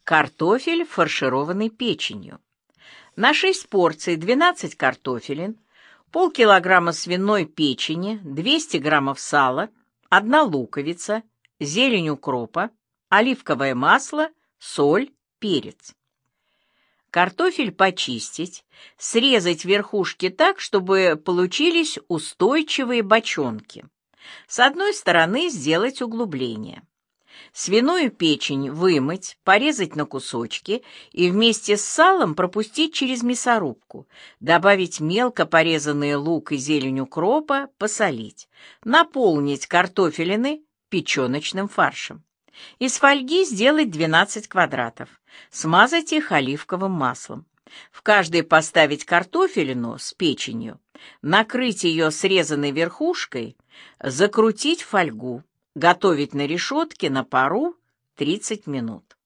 Картофель, фаршированный печенью. На 6 порций 12 картофелин, полкилограмма свиной печени, 200 граммов сала, 1 луковица, зелень укропа, оливковое масло, соль, перец. Картофель почистить, срезать верхушки так, чтобы получились устойчивые бочонки. С одной стороны сделать углубление. Свиную печень вымыть, порезать на кусочки и вместе с салом пропустить через мясорубку, добавить мелко порезанный лук и зелень укропа, посолить, наполнить картофелины печеночным фаршем. Из фольги сделать 12 квадратов, смазать их оливковым маслом. В каждой поставить картофелину с печенью, накрыть ее срезанной верхушкой, закрутить фольгу. Готовить на решетке на пару 30 минут.